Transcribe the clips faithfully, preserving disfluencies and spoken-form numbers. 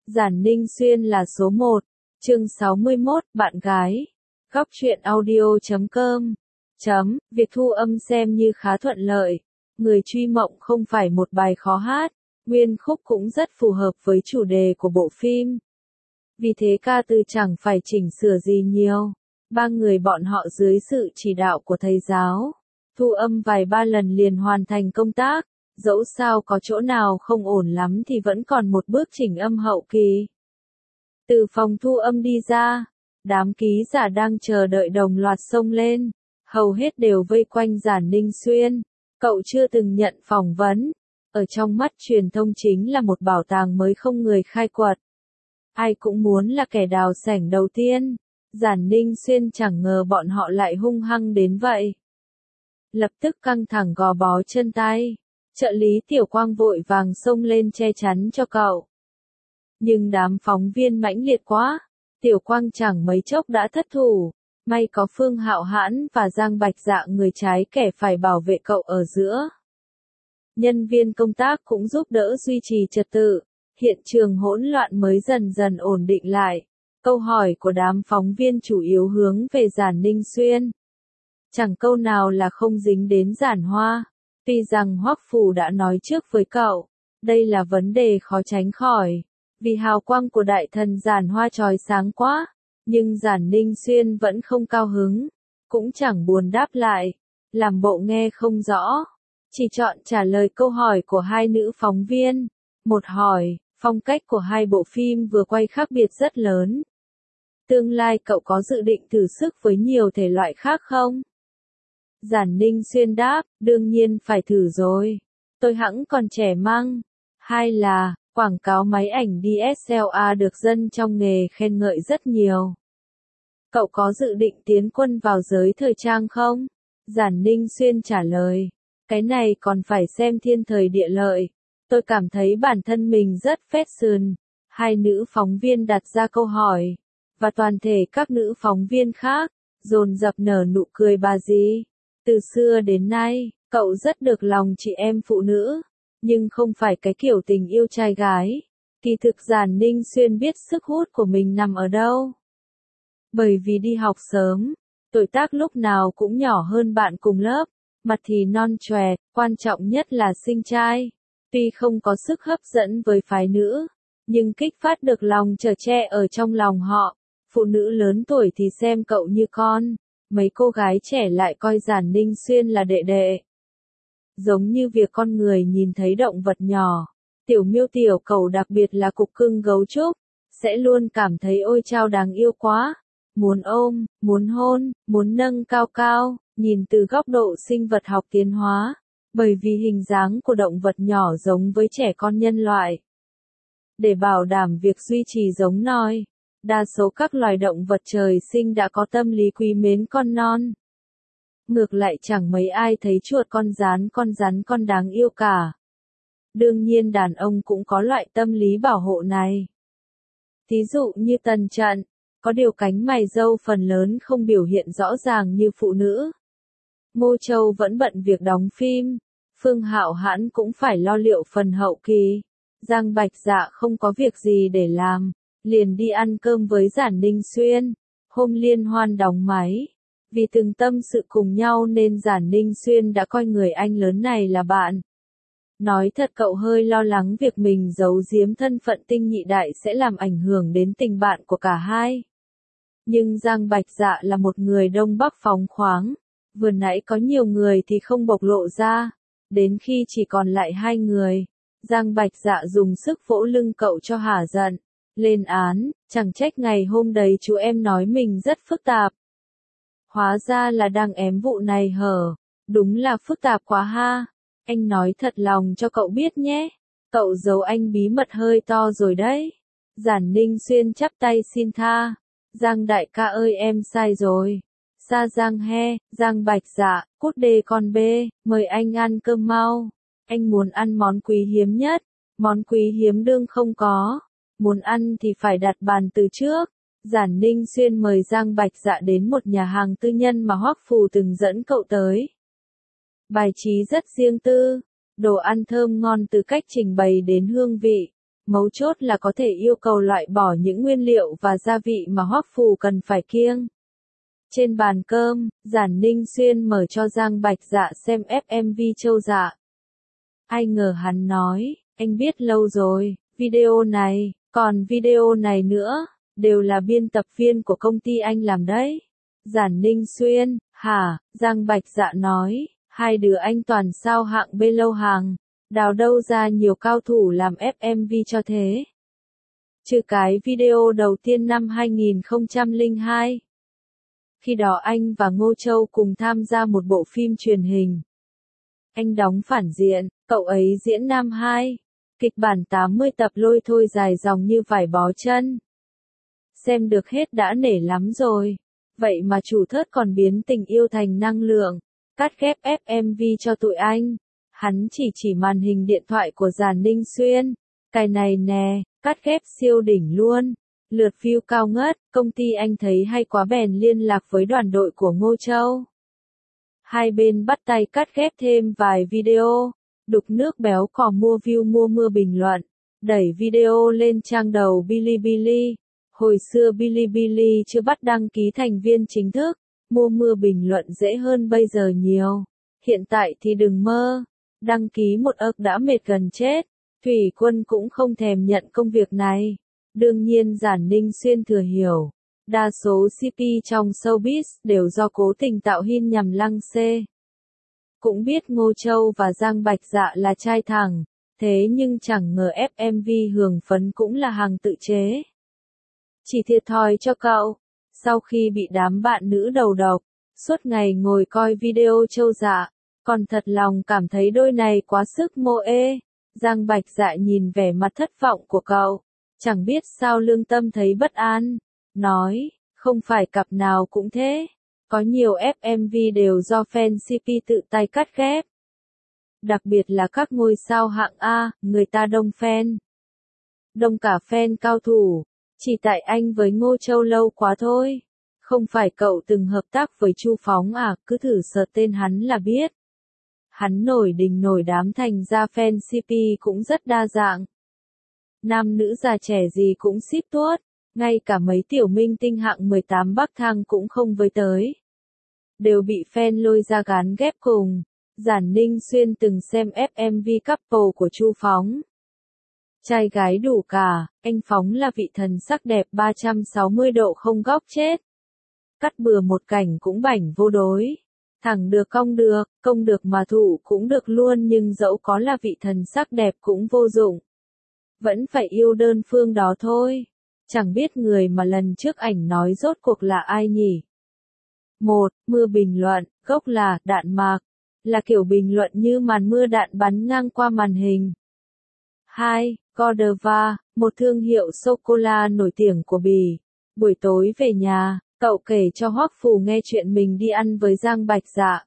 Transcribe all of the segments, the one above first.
Giản Ninh Xuyên là số một. Chương sáu mươi mốt, bạn gái. Góc truyện audio chấm com. Chấm, việc thu âm xem như khá thuận lợi. Người truy mộng không phải một bài khó hát, nguyên khúc cũng rất phù hợp với chủ đề của bộ phim. Vì thế ca từ chẳng phải chỉnh sửa gì nhiều. Ba người bọn họ dưới sự chỉ đạo của thầy giáo, thu âm vài ba lần liền hoàn thành công tác. Dẫu sao có chỗ nào không ổn lắm thì vẫn còn một bước chỉnh âm hậu kỳ. Từ phòng thu âm đi ra, đám ký giả đang chờ đợi đồng loạt xông lên, hầu hết đều vây quanh Giản Ninh Xuyên. Cậu chưa từng nhận phỏng vấn, ở trong mắt truyền thông chính là một bảo tàng mới không người khai quật. Ai cũng muốn là kẻ đào sảnh đầu tiên, Giản Ninh Xuyên chẳng ngờ bọn họ lại hung hăng đến vậy. Lập tức căng thẳng gò bó chân tay. Trợ lý Tiểu Quang vội vàng xông lên che chắn cho cậu. Nhưng đám phóng viên mãnh liệt quá, Tiểu Quang chẳng mấy chốc đã thất thủ. May có Phương Hạo Hãn và Giang Bạch Dạ người trái kẻ phải bảo vệ cậu ở giữa. Nhân viên công tác cũng giúp đỡ duy trì trật tự, hiện trường hỗn loạn mới dần dần ổn định lại. Câu hỏi của đám phóng viên chủ yếu hướng về Giản Ninh Xuyên. Chẳng câu nào là không dính đến Giản Hoa. Tuy rằng Hoắc Phủ đã nói trước với cậu, đây là vấn đề khó tránh khỏi, vì hào quang của đại thần Giản Hoa chói sáng quá, nhưng Giản Ninh Xuyên vẫn không cao hứng, cũng chẳng buồn đáp lại, làm bộ nghe không rõ, chỉ chọn trả lời câu hỏi của hai nữ phóng viên. Một hỏi, phong cách của hai bộ phim vừa quay khác biệt rất lớn. Tương lai cậu có dự định thử sức với nhiều thể loại khác không? Giản Ninh Xuyên đáp, đương nhiên phải thử rồi. Tôi hẵng còn trẻ măng. Hai là, quảng cáo máy ảnh đê ét lờ rờ được dân trong nghề khen ngợi rất nhiều. Cậu có dự định tiến quân vào giới thời trang không? Giản Ninh Xuyên trả lời, cái này còn phải xem thiên thời địa lợi. Tôi cảm thấy bản thân mình rất fashion. Hai nữ phóng viên đặt ra câu hỏi, và toàn thể các nữ phóng viên khác dồn dập nở nụ cười bà gì. Từ xưa đến nay, cậu rất được lòng chị em phụ nữ, nhưng không phải cái kiểu tình yêu trai gái. Kỳ thực Giản Ninh Xuyên biết sức hút của mình nằm ở đâu. Bởi vì đi học sớm, tuổi tác lúc nào cũng nhỏ hơn bạn cùng lớp, mặt thì non chòe, quan trọng nhất là xinh trai. Tuy không có sức hấp dẫn với phái nữ, nhưng kích phát được lòng chở che ở trong lòng họ. Phụ nữ lớn tuổi thì xem cậu như con. Mấy cô gái trẻ lại coi Giản Ninh Xuyên là đệ đệ. Giống như việc con người nhìn thấy động vật nhỏ, tiểu miêu tiểu cầu đặc biệt là cục cưng gấu trúc, sẽ luôn cảm thấy ôi chao đáng yêu quá, muốn ôm, muốn hôn, muốn nâng cao cao, nhìn từ góc độ sinh vật học tiến hóa, bởi vì hình dáng của động vật nhỏ giống với trẻ con nhân loại. Để bảo đảm việc duy trì giống nòi, đa số các loài động vật trời sinh đã có tâm lý quý mến con non. Ngược lại chẳng mấy ai thấy chuột con rán con rắn con đáng yêu cả. Đương nhiên đàn ông cũng có loại tâm lý bảo hộ này. Thí dụ như Tần Trận, có điều cánh mày râu phần lớn không biểu hiện rõ ràng như phụ nữ. Ngô Châu vẫn bận việc đóng phim, Phương Hạo Hãn cũng phải lo liệu phần hậu kỳ. Giang Bạch Dạ không có việc gì để làm, liền đi ăn cơm với Giản Ninh Xuyên. Hôm liên hoan đóng máy, vì từng tâm sự cùng nhau nên Giản Ninh Xuyên đã coi người anh lớn này là bạn. Nói thật cậu hơi lo lắng việc mình giấu giếm thân phận tinh nhị đại sẽ làm ảnh hưởng đến tình bạn của cả hai. Nhưng Giang Bạch Dạ là một người Đông Bắc phóng khoáng, vừa nãy có nhiều người thì không bộc lộ ra, đến khi chỉ còn lại hai người, Giang Bạch Dạ dùng sức vỗ lưng cậu cho hả giận. Lên án, chẳng trách ngày hôm đấy chú em nói mình rất phức tạp. Hóa ra là đang ém vụ này hở, đúng là phức tạp quá ha. Anh nói thật lòng cho cậu biết nhé, cậu giấu anh bí mật hơi to rồi đấy. Giản Ninh Xuyên chắp tay xin tha, Giang đại ca ơi em sai rồi. Sa Giang he, Giang Bạch Dạ, cút đê con bê, mời anh ăn cơm mau. Anh muốn ăn món quý hiếm nhất, món quý hiếm đương không có. Muốn ăn thì phải đặt bàn từ trước. Giản Ninh Xuyên mời Giang Bạch Dạ đến một nhà hàng tư nhân mà Hoắc Phù từng dẫn cậu tới. Bài trí rất riêng tư, đồ ăn thơm ngon từ cách trình bày đến hương vị, Mấu chốt là có thể yêu cầu loại bỏ những nguyên liệu và gia vị mà Hoắc Phù cần phải kiêng. Trên bàn cơm, Giản Ninh Xuyên mở cho Giang Bạch Dạ xem ép em vê Châu Dạ. Ai ngờ hắn nói, anh biết lâu rồi, video này, còn video này nữa, đều là biên tập viên của công ty anh làm đấy. Giản Ninh Xuyên, hả, Giang Bạch Dạ nói, hai đứa anh toàn sao hạng B lâu hàng, đào đâu ra nhiều cao thủ làm ép em vê cho thế. Trừ cái video đầu tiên năm hai nghìn không trăm lẻ hai. Khi đó anh và Ngô Châu cùng tham gia một bộ phim truyền hình. Anh đóng phản diện, cậu ấy diễn nam hai. Kịch bản tám mươi tập lôi thôi dài dòng như vải bó chân. Xem được hết đã nể lắm rồi. Vậy mà chủ thớt còn biến tình yêu thành năng lượng. Cắt ghép ép em vê cho tụi anh. Hắn chỉ chỉ màn hình điện thoại của Giản Ninh Xuyên. Cái này nè, cắt ghép siêu đỉnh luôn. Lượt view cao ngất, công ty anh thấy hay quá bèn liên lạc với đoàn đội của Ngô Châu. Hai bên bắt tay cắt ghép thêm vài video, đục nước béo cò mua view mua mưa bình luận, đẩy video lên trang đầu Bilibili. Hồi xưa Bilibili chưa bắt đăng ký thành viên chính thức, mua mưa bình luận dễ hơn bây giờ nhiều. Hiện tại thì đừng mơ, đăng ký một ức đã mệt gần chết, Thủy Quân cũng không thèm nhận công việc này. Đương nhiên Giản Ninh Xuyên thừa hiểu, đa số xê pê trong showbiz đều do cố tình tạo hin nhằm lăng xê. Cũng biết Ngô Châu và Giang Bạch Dạ là trai thẳng, thế nhưng chẳng ngờ ép em vê Hường Phấn cũng là hàng tự chế. Chỉ thiệt thòi cho cậu, sau khi bị đám bạn nữ đầu độc, suốt ngày ngồi coi video Châu Dạ, còn thật lòng cảm thấy đôi này quá sức mô ê. Giang Bạch Dạ nhìn vẻ mặt thất vọng của cậu. Chẳng biết sao lương tâm thấy bất an, nói, không phải cặp nào cũng thế, có nhiều ép em vê đều do fan xê pê tự tay cắt ghép. Đặc biệt là các ngôi sao hạng A, người ta đông fan. Đông cả fan cao thủ, chỉ tại anh với Ngô Châu lâu quá thôi. Không phải cậu từng hợp tác với Chu Phóng à, cứ thử search tên hắn là biết. Hắn nổi đình nổi đám thành ra fan xê pê cũng rất đa dạng. Nam nữ già trẻ gì cũng ship tuốt, ngay cả mấy tiểu minh tinh hạng mười tám Bắc Thang cũng không với tới. Đều bị fan lôi ra gán ghép cùng. Giản Ninh Xuyên từng xem ép em vê couple của Chu Phóng. Trai gái đủ cả, anh Phóng là vị thần sắc đẹp ba trăm sáu mươi độ không góc chết. Cắt bừa một cảnh cũng bảnh vô đối. Thẳng được cong được, công được mà thủ cũng được luôn nhưng dẫu có là vị thần sắc đẹp cũng vô dụng. Vẫn phải yêu đơn phương đó thôi. Chẳng biết người mà lần trước ảnh nói rốt cuộc là ai nhỉ? một. Mưa bình luận, gốc là đạn mạc, là kiểu bình luận như màn mưa đạn bắn ngang qua màn hình. hai. Godiva, một thương hiệu sô-cô-la nổi tiếng của Bỉ. Buổi tối về nhà, cậu kể cho Hoắc Phù nghe chuyện mình đi ăn với Giang Bạch Dạ.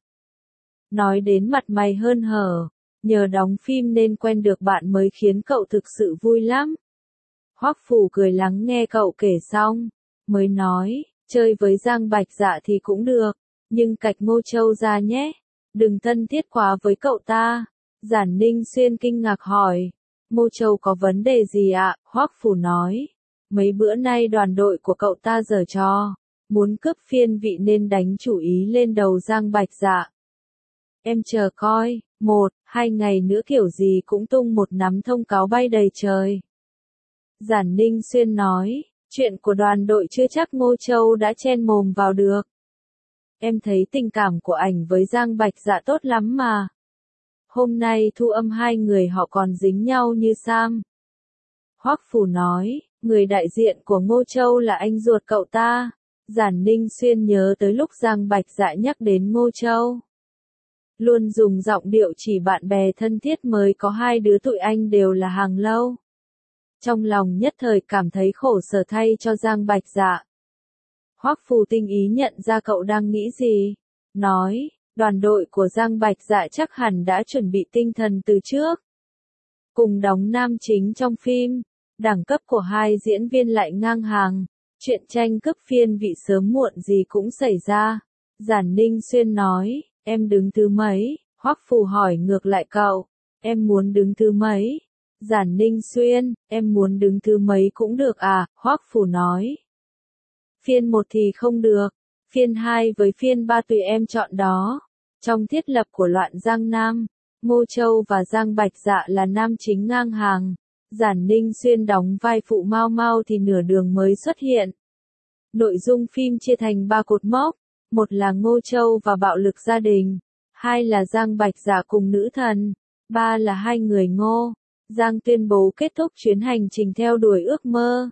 Nói đến mặt mày hớn hở. Nhờ đóng phim nên quen được bạn mới khiến cậu thực sự vui lắm. Hoắc Phù cười lắng nghe cậu kể xong, mới nói, chơi với Giang Bạch Dạ thì cũng được, nhưng cạch Ngô Châu ra nhé, đừng thân thiết quá với cậu ta. Giản Ninh Xuyên kinh ngạc hỏi, Ngô Châu có vấn đề gì ạ? Hoắc Phù nói, mấy bữa nay đoàn đội của cậu ta giở trò, muốn cướp phiên vị nên đánh chủ ý lên đầu Giang Bạch Dạ. Em chờ coi, một, hai ngày nữa kiểu gì cũng tung một nắm thông cáo bay đầy trời. Giản Ninh Xuyên nói, chuyện của đoàn đội chưa chắc Ngô Châu đã chen mồm vào được. Em thấy tình cảm của ảnh với Giang Bạch Dạ tốt lắm mà. Hôm nay thu âm hai người họ còn dính nhau như Sam. Hoắc Phù nói, người đại diện của Ngô Châu là anh ruột cậu ta. Giản Ninh Xuyên nhớ tới lúc Giang Bạch Dạ nhắc đến Ngô Châu. Luôn dùng giọng điệu chỉ bạn bè thân thiết mới có hai đứa tụi anh đều là hàng lâu. Trong lòng nhất thời cảm thấy khổ sở thay cho Giang Bạch Dạ. Hoắc Phù tinh ý nhận ra cậu đang nghĩ gì. Nói, đoàn đội của Giang Bạch Dạ chắc hẳn đã chuẩn bị tinh thần từ trước. Cùng đóng nam chính trong phim, đẳng cấp của hai diễn viên lại ngang hàng. Chuyện tranh cướp phiên vị sớm muộn gì cũng xảy ra. Giản Ninh Xuyên nói, em đứng thứ mấy? Hoắc Phù hỏi ngược lại cậu, em muốn đứng thứ mấy? Giản Ninh Xuyên, em muốn đứng thứ mấy cũng được à, Hoắc Phủ nói. Phiên một thì không được, phiên hai với phiên ba tùy em chọn đó. Trong thiết lập của Loạn Giang Nam, Ngô Châu và Giang Bạch Dạ là nam chính ngang hàng. Giản Ninh Xuyên đóng vai phụ Mao Mao thì nửa đường mới xuất hiện. Nội dung phim chia thành ba cột mốc, một là Ngô Châu và bạo lực gia đình, hai là Giang Bạch Dạ cùng nữ thần, ba là hai người Ngô. Giang tuyên bố kết thúc chuyến hành trình theo đuổi ước mơ.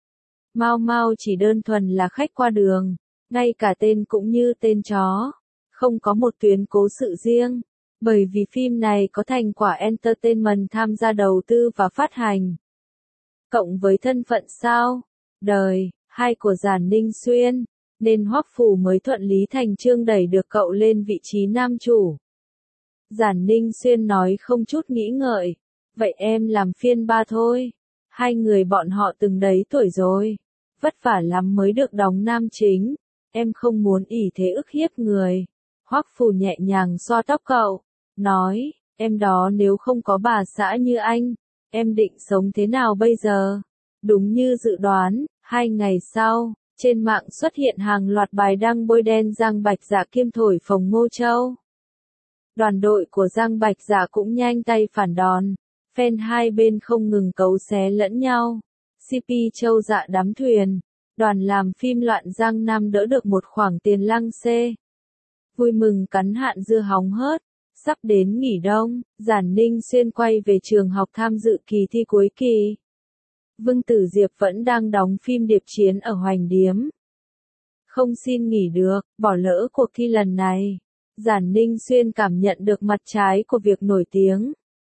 Mao Mao chỉ đơn thuần là khách qua đường, ngay cả tên cũng như tên chó, không có một tuyến cố sự riêng, bởi vì phim này có thành quả entertainment tham gia đầu tư và phát hành. Cộng với thân phận sao, đời, hai của Giản Ninh Xuyên, nên Hoắc Phủ mới thuận lý thành chương đẩy được cậu lên vị trí nam chủ. Giản Ninh Xuyên nói không chút nghĩ ngợi, vậy em làm phiên ba thôi, hai người bọn họ từng đấy tuổi rồi, vất vả lắm mới được đóng nam chính, em không muốn ỷ thế ức hiếp người. Hoắc Phủ nhẹ nhàng xoa tóc cậu, nói, em đó nếu không có bà xã như anh, em định sống thế nào bây giờ? Đúng như dự đoán, hai ngày sau, trên mạng xuất hiện hàng loạt bài đăng bôi đen Giang Bạch Dạ kiêm thổi phồng Ngô Châu. Đoàn đội của Giang Bạch Dạ cũng nhanh tay phản đòn, fan hai bên không ngừng cấu xé lẫn nhau. xê pê Châu Dạ đắm thuyền, đoàn làm phim Loạn Giang Nam đỡ được một khoản tiền lăng xê. Vui mừng cắn hạn dưa hóng hớt, sắp đến nghỉ đông, Giản Ninh Xuyên quay về trường học tham dự kỳ thi cuối kỳ. Vương Tử Diệp vẫn đang đóng phim Điệp Chiến ở Hoành Điếm. Không xin nghỉ được, bỏ lỡ cuộc thi lần này. Giản Ninh Xuyên cảm nhận được mặt trái của việc nổi tiếng.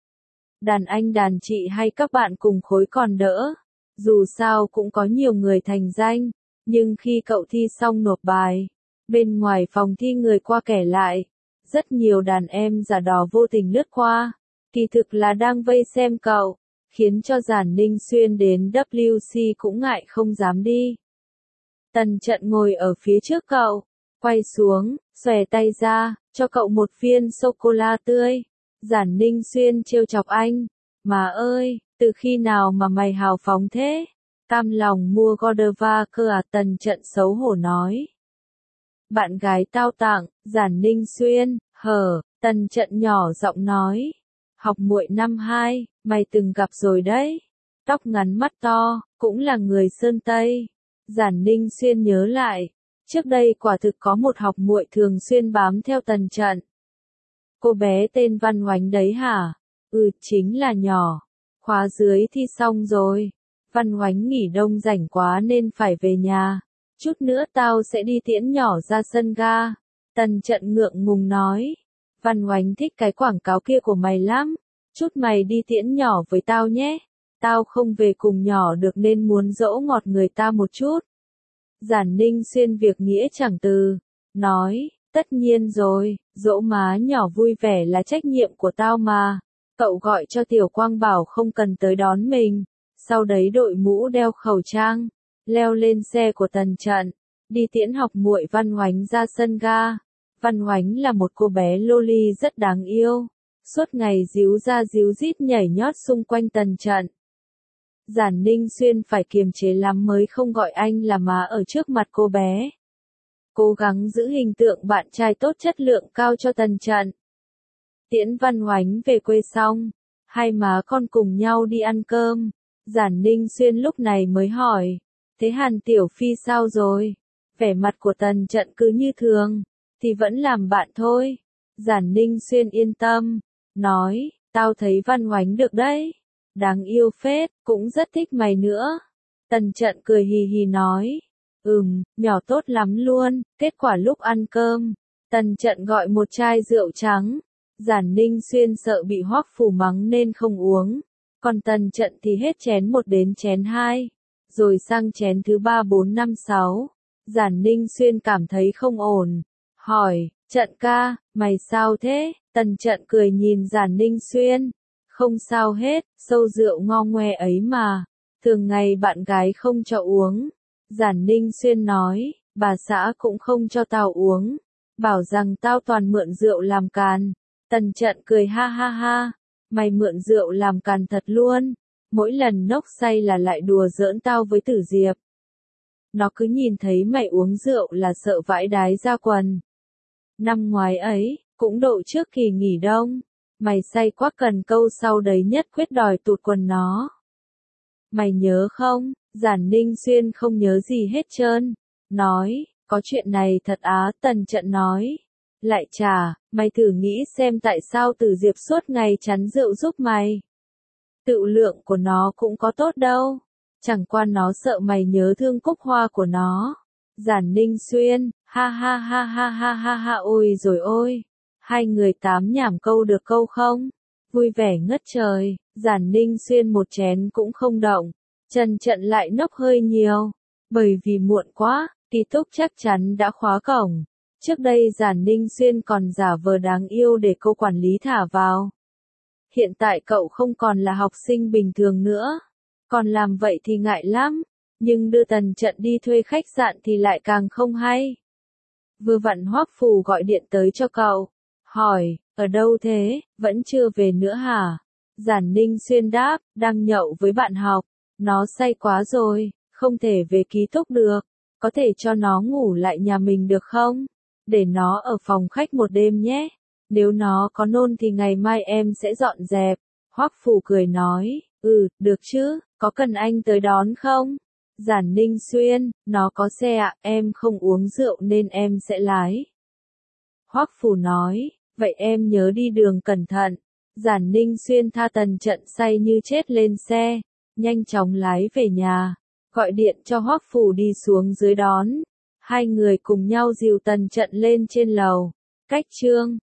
Đàn anh đàn chị hay các bạn cùng khối còn đỡ. Dù sao cũng có nhiều người thành danh, nhưng khi cậu thi xong nộp bài, bên ngoài phòng thi người qua kẻ lại, rất nhiều đàn em giả đò vô tình lướt qua, kỳ thực là đang vây xem cậu, khiến cho Giản Ninh Xuyên đến vê kép xê cũng ngại không dám đi. Tần Trận ngồi ở phía trước cậu, quay xuống, xòe tay ra, cho cậu một viên sô-cô-la tươi. Giản Ninh Xuyên trêu chọc anh, mà ơi, từ khi nào mà mày hào phóng thế? Cam lòng mua Godiva cơ à? Tần Trận xấu hổ nói. Bạn gái tao tặng, Giản Ninh Xuyên, hở, Tần Trận nhỏ giọng nói. Học muội năm hai, mày từng gặp rồi đấy. Tóc ngắn mắt to, cũng là người Sơn Tây. Giản Ninh Xuyên nhớ lại, trước đây quả thực có một học muội thường xuyên bám theo Tần Trận. Cô bé tên Văn Oánh đấy hả? Ừ, chính là nhỏ. Khóa dưới thi xong rồi. Văn Oánh nghỉ đông rảnh quá nên phải về nhà. Chút nữa tao sẽ đi tiễn nhỏ ra sân ga. Tần Trận ngượng ngùng nói. Văn Oánh thích cái quảng cáo kia của mày lắm. Chút mày đi tiễn nhỏ với tao nhé. Tao không về cùng nhỏ được nên muốn dỗ ngọt người ta một chút. Giản Ninh Xuyên việc nghĩa chẳng từ. Nói, tất nhiên rồi, dỗ má nhỏ vui vẻ là trách nhiệm của tao mà. Cậu gọi cho Tiểu Quang bảo không cần tới đón mình. Sau đấy đội mũ đeo khẩu trang, leo lên xe của Tần Trận, đi tiễn học muội Văn Oánh ra sân ga. Văn Oánh là một cô bé loli rất đáng yêu, suốt ngày díu ra díu dít nhảy nhót xung quanh Tần Trận. Giản Ninh Xuyên phải kiềm chế lắm mới không gọi anh là má ở trước mặt cô bé. Cố gắng giữ hình tượng bạn trai tốt chất lượng cao cho Tần Trận. Tiễn Văn Oánh về quê xong, hai má con cùng nhau đi ăn cơm. Giản Ninh Xuyên lúc này mới hỏi, thế Hàn Tiểu Phi sao rồi? Vẻ mặt của Tần Trận cứ như thường, thì vẫn làm bạn thôi. Giản Ninh Xuyên yên tâm, nói, tao thấy Văn Oánh được đấy. Đáng yêu phết, cũng rất thích mày nữa. Tần Trận cười hì hì nói, ừm, nhỏ tốt lắm luôn. Kết quả lúc ăn cơm, Tần Trận gọi một chai rượu trắng. Giản Ninh Xuyên sợ bị Hoắc Phủ mắng nên không uống. Còn Tần Trận thì hết chén một đến chén hai, rồi sang chén thứ ba bốn năm sáu. Giản Ninh Xuyên cảm thấy không ổn, hỏi, Trận ca, mày sao thế? Tần Trận cười nhìn Giản Ninh Xuyên, không sao hết, sâu rượu ngo ngoe ấy mà, thường ngày bạn gái không cho uống. Giản Ninh Xuyên nói, bà xã cũng không cho tao uống, bảo rằng tao toàn mượn rượu làm càn. Tần Trận cười ha ha ha, Mày mượn rượu làm càn thật luôn, mỗi lần nốc say là lại đùa giỡn tao với Tử Diệp. Nó cứ nhìn thấy mày uống rượu là sợ vãi đái ra quần. Năm ngoái ấy, cũng độ trước kỳ nghỉ đông, mày say quá cần câu sau đấy nhất quyết đòi tụt quần nó. Mày nhớ không? Giản Ninh Xuyên không nhớ gì hết trơn. Nói, có chuyện này thật á, Tần Trận nói. Lại chà, mày thử nghĩ xem tại sao Tử Diệp suốt ngày chắn rượu giúp mày. Tự lượng của nó cũng có tốt đâu. Chẳng qua nó sợ mày nhớ thương Cúc Hoa của nó. Giản Ninh Xuyên, ha ha ha ha ha ha ha ôi rồi ôi. Hai người tám nhảm câu được câu không? Vui vẻ ngất trời, Giản Ninh Xuyên một chén cũng không động. Trần Trận lại nốc hơi nhiều. Bởi vì muộn quá, ký túc chắc chắn đã khóa cổng. Trước đây Giản Ninh Xuyên còn giả vờ đáng yêu để cô quản lý thả vào. Hiện tại cậu không còn là học sinh bình thường nữa. Còn làm vậy thì ngại lắm. Nhưng đưa Tần Trận đi thuê khách sạn thì lại càng không hay. Vừa vặn Hoắc Phù gọi điện tới cho cậu. Hỏi, ở đâu thế, vẫn chưa về nữa hả? Giản Ninh Xuyên đáp, đang nhậu với bạn học. Nó say quá rồi, không thể về ký túc được. Có thể cho nó ngủ lại nhà mình được không? Để nó ở phòng khách một đêm nhé. Nếu nó có nôn thì ngày mai em sẽ dọn dẹp. Hoắc Phù cười nói, ừ, được chứ, có cần anh tới đón không? Giản Ninh Xuyên, nó có xe ạ, em không uống rượu nên em sẽ lái. Hoắc Phù nói, vậy em nhớ đi đường cẩn thận. Giản Ninh Xuyên tha Tần Trận say như chết lên xe, nhanh chóng lái về nhà, gọi điện cho Hoắc Phù đi xuống dưới đón. Hai người cùng nhau dìu Tần Trận lên trên lầu. Cách chương